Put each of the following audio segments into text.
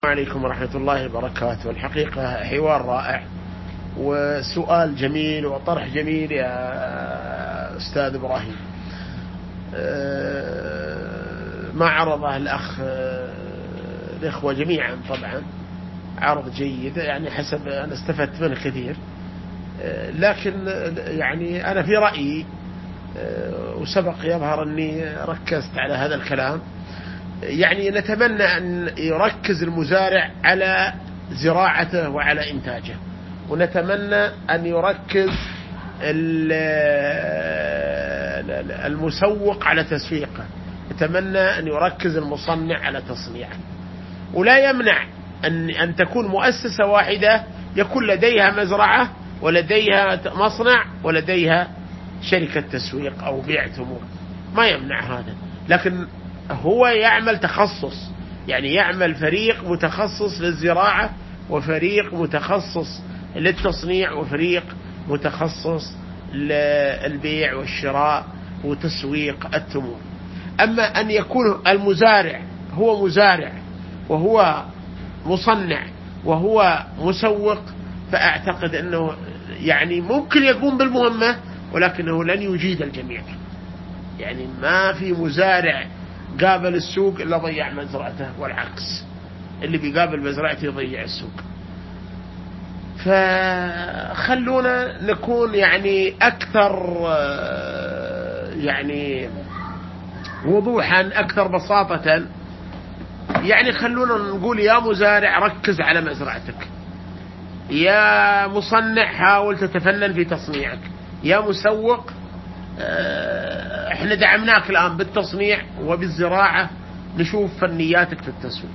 عليكم ورحمة الله وبركاته. الحقيقة حوار رائع وسؤال جميل وطرح جميل يا أستاذ إبراهيم. ما عرضه الأخ الإخوة جميعا طبعا عرض جيد، يعني حسب أنا استفدت منه كثير، لكن يعني أنا في رأيي وسبق يظهر أني ركزت على هذا الكلام. يعني نتمنى أن يركز المزارع على زراعته وعلى إنتاجه، ونتمنى أن يركز المسوق على تسويقه، نتمنى أن يركز المصنع على تصنيعه. ولا يمنع أن تكون مؤسسة واحدة يكون لديها مزرعة ولديها مصنع ولديها شركة تسويق أو بيع تمور، ما يمنع هذا، لكن هو يعمل تخصص، يعني يعمل فريق متخصص للزراعة وفريق متخصص للتصنيع وفريق متخصص للبيع والشراء وتسويق التمور. أما أن يكون المزارع هو مزارع وهو مصنع وهو مسوق، فأعتقد أنه يعني ممكن يقوم بالمهمة ولكنه لن يجيد الجميع. يعني ما في مزارع قابل السوق إلا ضيع مزرعته، والعكس، اللي بيقابل مزرعته يضيع السوق. فخلونا نكون يعني أكثر يعني وضوحا، أكثر بساطة. يعني خلونا نقول يا مزارع ركز على مزرعتك، يا مصنع حاول تتفنن في تصنيعك، يا مسوق احنا دعمناك الآن بالتصنيع وبالزراعة، نشوف فنياتك في التسويق.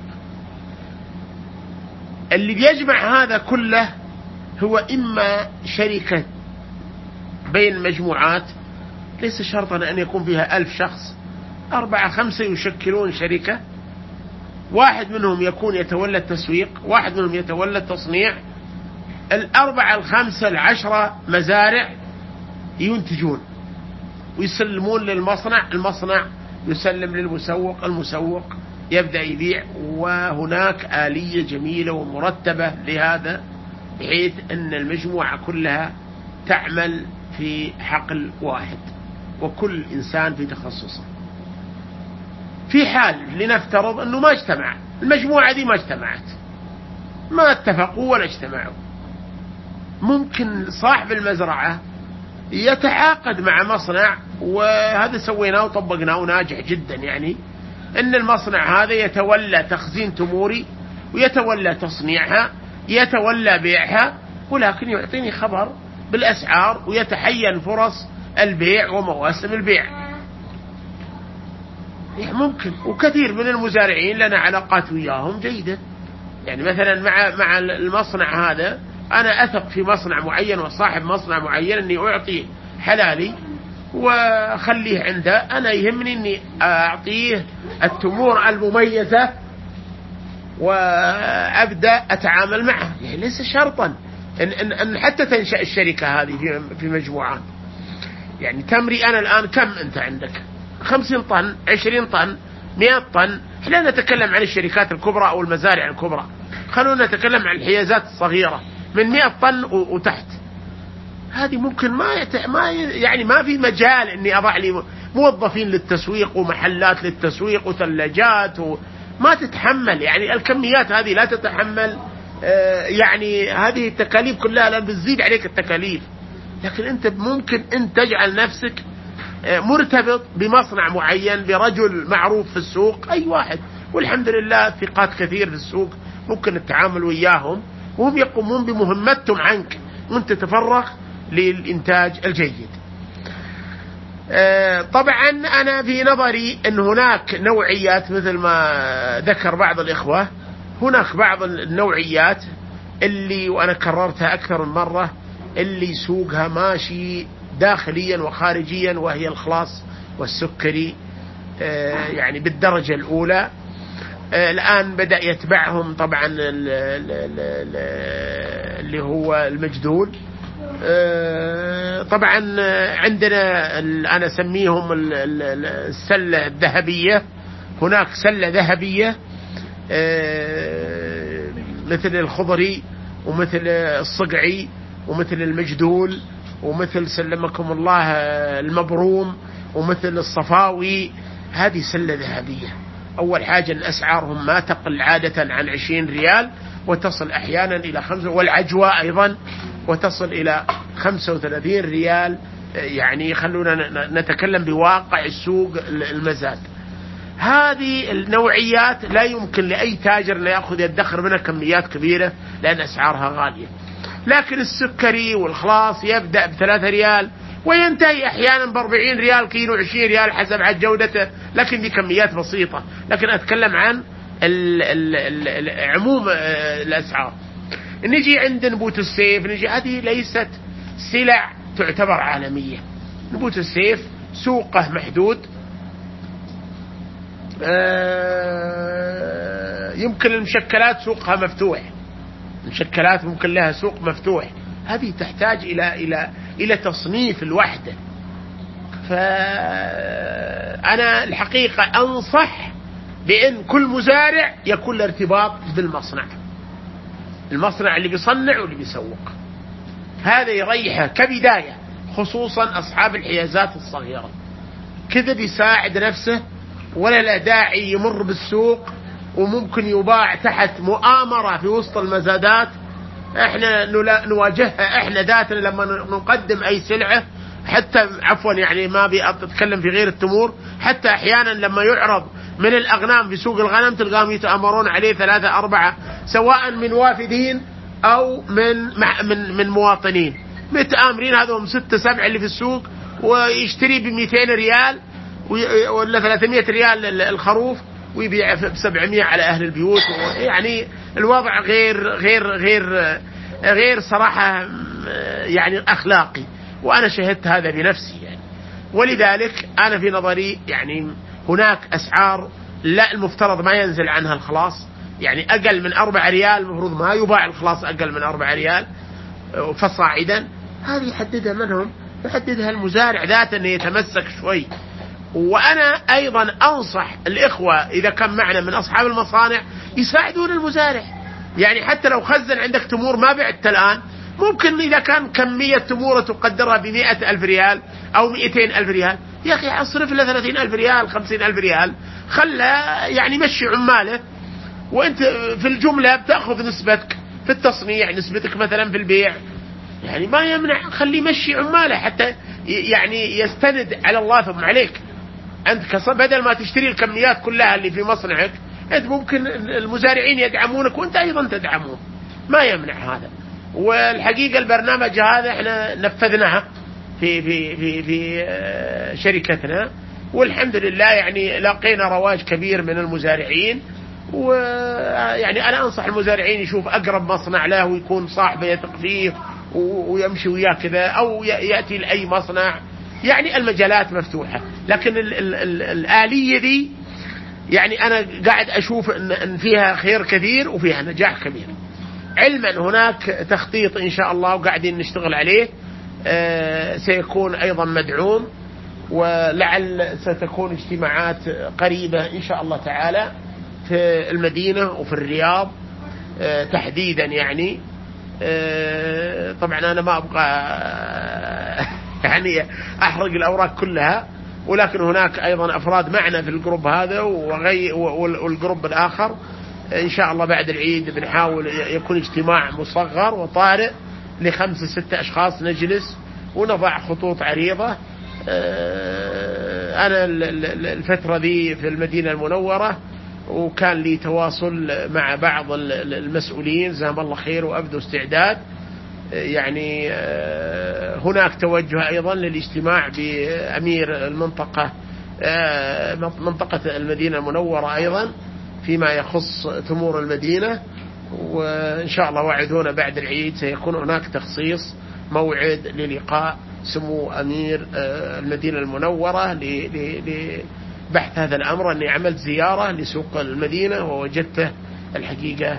اللي بيجمع هذا كله هو إما شركة بين مجموعات، ليس شرطا أن يكون فيها 1000 شخص، 4 5 يشكلون شركة، واحد منهم يكون يتولى التسويق، واحد منهم يتولى التصنيع، 4 5 10 مزارع ينتجون ويسلمون للمصنع، المصنع يسلم للمسوق، المسوق يبدأ يبيع. وهناك آلية جميلة ومرتبة لهذا، بحيث أن المجموعة كلها تعمل في حقل واحد وكل إنسان في تخصصه. في حال لنفترض أنه ما اجتمع، المجموعة دي ما اجتمعت، ما اتفقوا ولا اجتمعوا، ممكن صاحب المزرعة يتعاقد مع مصنع، وهذا سويناه وطبقناه وناجح جدا، يعني ان المصنع هذا يتولى تخزين تموري ويتولى تصنيعها، يتولى بيعها، ولكن يعطيني خبر بالأسعار ويتحين فرص البيع ومواسم البيع. يعني ممكن، وكثير من المزارعين لنا علاقات وياهم جيدة. يعني مثلا مع المصنع هذا أنا أثق في مصنع معين وصاحب مصنع معين أني أعطيه حلالي وخليه عنده، أنا يهمني أني أعطيه التمور المميزة وأبدأ أتعامل معه. يعني ليس شرطا أن حتى تنشأ الشركة هذه في مجموعات. يعني تمري أنا الآن كم أنت عندك؟ 50 طن، 20 طن، 100 طن. احنا نتكلم عن الشركات الكبرى أو المزارع الكبرى، خلونا نتكلم عن الحيازات الصغيرة من 100 طن وتحت. هذه ممكن يعني ما في مجال اني اضع لي موظفين للتسويق ومحلات للتسويق وثلاجات، ما تتحمل، يعني الكميات هذه لا تتحمل. يعني هذه التكاليف كلها لن بتزيد عليك التكاليف. لكن انت ممكن ان تجعل نفسك مرتبط بمصنع معين، برجل معروف في السوق، اي واحد، والحمد لله ثقات كثير في السوق ممكن التعامل وياهم، وهم يقومون بمهمتهم عنك وانت تتفرغ للإنتاج الجيد. طبعا أنا في نظري أن هناك نوعيات، مثل ما ذكر بعض الإخوة، هناك بعض النوعيات اللي، وأنا كررتها أكثر من مرة، اللي سوقها ماشي داخليا وخارجيا، وهي الخلاص والسكري، يعني بالدرجة الأولى. الآن بدأ يتبعهم طبعا اللي هو المجدول. طبعا عندنا أنا أسميهم السلة الذهبية، هناك سلة ذهبية مثل الخضري ومثل الصقعي ومثل المجدول ومثل سلمكم الله المبروم ومثل الصفاوي. هذه سلة ذهبية. أول حاجة أن أسعارهم ما تقل عادة عن 20 ريال وتصل أحيانا إلى 5، والعجوة أيضا وتصل إلى 35 ريال. يعني خلونا نتكلم بواقع السوق المزاد. هذه النوعيات لا يمكن لأي تاجر أن يأخذ يدخر منها كميات كبيرة لأن أسعارها غالية. لكن السكري والخلاص يبدأ ب3 ريال وينتهي أحيانا ب40 ريال كيلو، 20 ريال حسب عن جودته، لكن دي كميات بسيطة. لكن أتكلم عن عموم الأسعار. نجي عند نبوت السيف، نجي هذه ليست سلع تعتبر عالمية. نبوت السيف سوقه محدود، يمكن المشكلات سوقها مفتوح، المشكلات ممكن لها سوق مفتوح. هذه تحتاج إلى تصنيف الوحدة. فأنا الحقيقة أنصح بأن كل مزارع يكون له ارتباط بالمصنع، المصنع اللي بيصنع واللي بيسوق. هذا يريحه كبداية، خصوصا أصحاب الحيازات الصغيرة، كذا بيساعد نفسه ولا لا داعي يمر بالسوق وممكن يباع تحت مؤامرة في وسط المزادات. احنا نواجهها احنا ذاتنا لما نقدم اي سلعة، حتى عفوا يعني ما بأتكلم في غير التمور، حتى احيانا لما يعرض من الاغنام في سوق الغنم تلقاهم يتآمرون عليه 3 4 سواء من وافدين او من مواطنين متآمرين. هذهم 6 7 اللي في السوق ويشتري ب200 ريال ولا 300 ريال الخروف ويبيع ب700 على أهل البيوت. يعني الوضع غير صراحة يعني أخلاقي، وأنا شهدت هذا بنفسي يعني. ولذلك أنا في نظري يعني هناك أسعار لا المفترض ما ينزل عنها الخلاص، يعني أقل من 4 ريال المفروض ما يباع الخلاص أقل من 4 ريال فصاعدا. هذه يحددها منهم؟ يحددها المزارع ذاته، أنه يتمسك شوي. وأنا أيضا أنصح الإخوة إذا كان معنا من أصحاب المصانع يساعدون المزارع. يعني حتى لو خزن عندك تمور ما بعت الآن، ممكن إذا كان كمية تمورة تقدرها ب100,000 ريال أو 200,000 ريال، يا أخي أصرف له 30,000 ريال 50,000 ريال، خلى يعني مشي عماله، وأنت في الجملة بتأخذ نسبتك في التصنيع، نسبتك مثلا في البيع. يعني ما يمنع، خلي مشي عماله حتى يعني يستند على الله ثم عليك. أنت بدل ما تشتري الكميات كلها اللي في مصنعك، أنت ممكن المزارعين يدعمونك وأنت أيضا تدعمون، ما يمنع هذا. والحقيقة البرنامج هذا احنا نفذناها في شركتنا، والحمد لله يعني لاقينا رواج كبير من المزارعين. ويعني أنا أنصح المزارعين يشوف أقرب مصنع له ويكون صاحبه يثق فيه ويمشي وياه كذا، أو يأتي لأي مصنع. يعني المجالات مفتوحة، لكن الآلية دي يعني أنا قاعد أشوف أن فيها خير كثير وفيها نجاح كبير. علما هناك تخطيط إن شاء الله وقاعدين نشتغل عليه، سيكون أيضا مدعوم، ولعل ستكون اجتماعات قريبة إن شاء الله تعالى في المدينة وفي الرياض تحديدا. يعني طبعا أنا ما أبغى يعني أحرق الأوراق كلها، ولكن هناك أيضا أفراد معنا في الجروب هذا والجروب الآخر. إن شاء الله بعد العيد بنحاول يكون اجتماع مصغر وطارئ ل5 6 أشخاص، نجلس ونضع خطوط عريضة. أنا الفترة دي في المدينة المنورة، وكان لي تواصل مع بعض المسؤولين جزاهم الله خير وأبدوا استعداد. يعني هناك توجه أيضا للاجتماع بأمير المنطقة، منطقة المدينة المنورة أيضا فيما يخص تمور المدينة. وإن شاء الله وعدونا بعد العيد سيكون هناك تخصيص موعد للقاء سمو أمير المدينة المنورة لبحث هذا الأمر. أني عملت زيارة لسوق المدينة ووجدته الحقيقة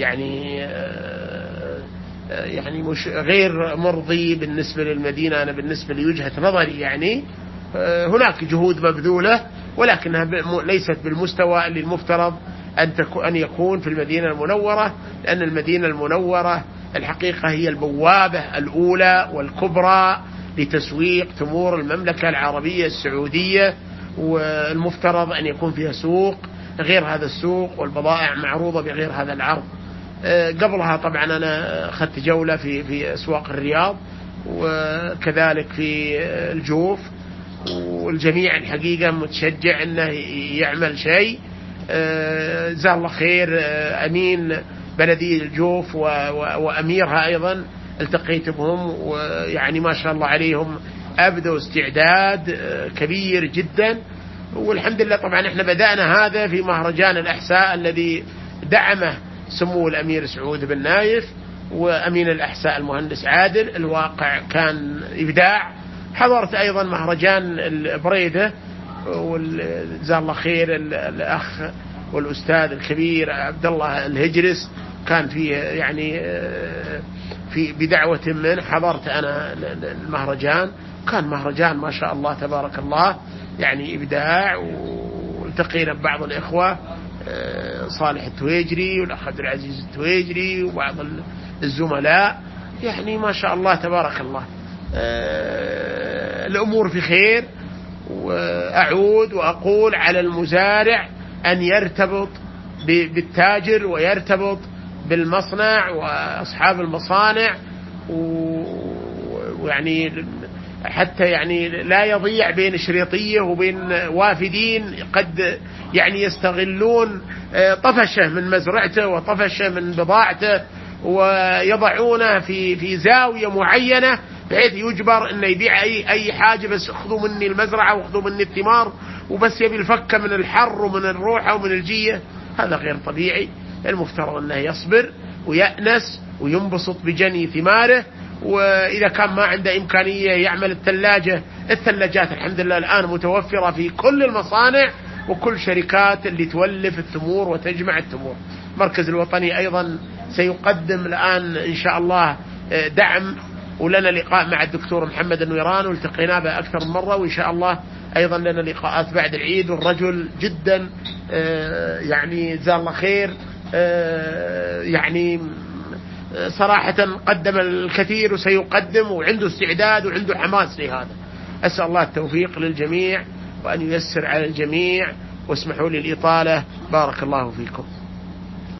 يعني مش غير مرضي بالنسبة للمدينة. أنا بالنسبة لوجهة نظري يعني هناك جهود مبذولة، ولكنها ليست بالمستوى اللي المفترض أن يكون في المدينة المنورة، لأن المدينة المنورة الحقيقة هي البوابة الأولى والكبرى لتسويق تمور المملكة العربية السعودية، والمفترض أن يكون فيها سوق غير هذا السوق، والبضائع معروضة بغير هذا العرض. قبلها طبعا أنا أخذت جولة في أسواق الرياض، وكذلك في الجوف، والجميع الحقيقة متشجع أنه يعمل شيء. جزاه الله خير أمين بلدية الجوف وأميرها أيضا التقيت بهم، ويعني ما شاء الله عليهم أبدوا استعداد كبير جدا. والحمد لله طبعا احنا بدأنا هذا في مهرجان الأحساء الذي دعمه سمو الأمير سعود بن نايف وأمين الأحساء المهندس عادل. الواقع كان إبداع. حضرت أيضا مهرجان البريدة، وجزاه الله خير الأخ والأستاذ الكبير عبد الله الهجرس كان فيه يعني في بدعوة منه. حضرت أنا المهرجان، كان مهرجان ما شاء الله تبارك الله يعني إبداع. والتقينا ببعض الإخوة صالح التويجري والأخ عبد العزيز التويجري وبعض الزملاء، يعني ما شاء الله تبارك الله الأمور في خير. وأعود وأقول على المزارع أن يرتبط بالتاجر ويرتبط بالمصنع وأصحاب المصانع، ويعني حتى يعني لا يضيع بين شريطية وبين وافدين قد يعني يستغلون طفشة من مزرعته وطفشة من بضاعته ويضعونه في زاوية معينة بحيث يجبر انه يبيع اي حاجة، بس اخذوا مني المزرعة واخذوا مني الثمار، وبس يبي الفكة من الحر ومن الروحة ومن الجية. هذا غير طبيعي. المفترض انه يصبر ويأنس وينبسط بجني ثماره. وإذا كان ما عنده إمكانية يعمل الثلاجات الحمد لله الآن متوفرة في كل المصانع وكل شركات اللي تولف التمور وتجمع التمور. المركز الوطني أيضا سيقدم الآن إن شاء الله دعم، ولنا لقاء مع الدكتور محمد النويران والتقينا به أكثر من مرة، وإن شاء الله أيضا لنا لقاءات بعد العيد. والرجل جدا يعني جزاه الله خير، يعني صراحة قدم الكثير وسيقدم، وعنده استعداد وعنده حماس لهذا. أسأل الله التوفيق للجميع وأن ييسر على الجميع، واسمحوا لي الإطالة. بارك الله فيكم.